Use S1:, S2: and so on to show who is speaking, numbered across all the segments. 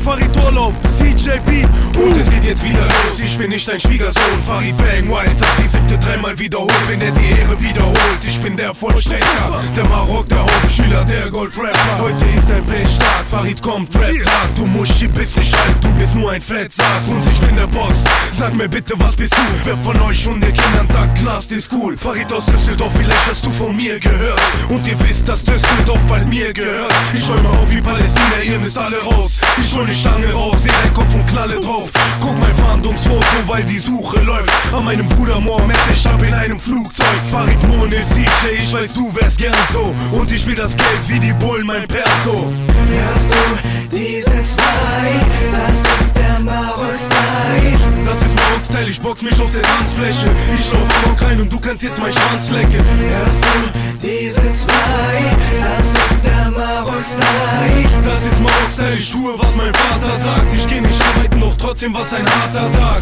S1: Farid Urlaub, CJB.
S2: Und es geht jetzt wieder los, ich bin nicht dein Schwiegersohn. Farid Bang, Wild, hab die 7. dreimal wiederholt. Wenn er die Ehre wiederholt, ich bin der Vollstrecker, der Marok, der Hauptschüler, der Goldrapper. Heute ist ein Pechstart, Farid kommt, Rap tag. Du Muschi bist nicht alt, du bist nur ein Fettsack. Und ich bin der Boss, sag mir bitte, was bist du? Wer von euch und der Kindern sagt, Knast ist cool? Farid aus Düsseldorf, vielleicht hast du von mir gehört. Und ihr wisst, dass Düsseldorf bald mir gehört. Ich schäum mal auf wie Palästina, ihr müsst alle raus. Ich hol die Stange raus, seh dein Kopf und knalle drauf. Guck mein Fahndungsfoto, weil die Suche läuft. An meinem Bruder Mohammed, ich hab in einem Flugzeug. Farid Mone, CJ, ich weiß, du wärst gern so. Und ich will das Geld wie die Bullen, mein Perso.
S3: Hörst du diese zwei? Das ist der Marok-Style.
S2: Das ist Marok-Style, ich box mich auf der Tanzfläche. Ich lauf Marok rein und du kannst jetzt meinen Schwanz lecken.
S3: Hörst du diese zwei? Das ist der Marok-Style.
S2: Das ist Marok-Style, ich tue, was mein Vater sagt. Ich geh nicht arbeiten, doch trotzdem was ein harter Tag.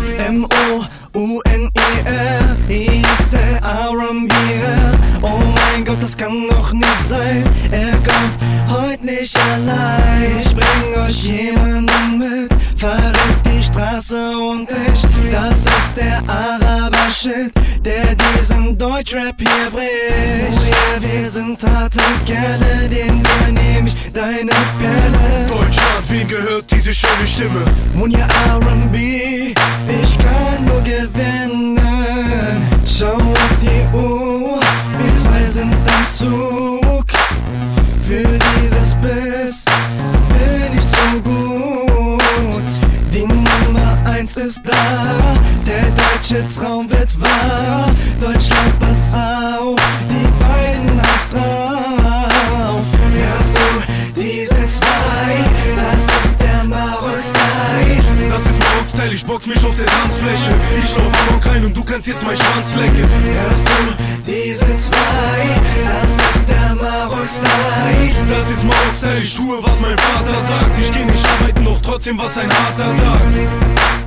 S3: M-O-U-N-E-R, hier ist der R&B. Oh mein Gott, das kann doch nicht sein. Er kommt heute nicht allein. Ich bring euch jemanden mit, verrät die Straße und ich. Das ist der Araber-Shit, der diesen Deutschrap hier bricht. Oh yeah, wir sind harte Kerle, dem nehm ich deine Perle.
S2: Deutschland, wem gehört diese schöne Stimme?
S3: Und ja, R&B, ich kann nur gewinnen. Schau auf die Uhr, wir zwei sind am Zug. Für dieses Biss bin ich so gut. Die Nummer 1 ist da, der deutsche Traum wird wahr. Deutschland, pass auf, die beiden hast drauf. Hörst du diese zwei? Das ist der Marok-Style.
S2: Das ist Marok-Style, ich box mich auf der Tanzfläche. Ich lauf Marok rein und du kannst jetzt meinen Schwanz lecken.
S3: Hörst du diese zwei? Das ist der Marok-Style.
S2: Das ist Marok-Style, ich tue, was mein Vater sagt. Ich geh nicht arbeiten, doch trotzdem was ein harter Tag.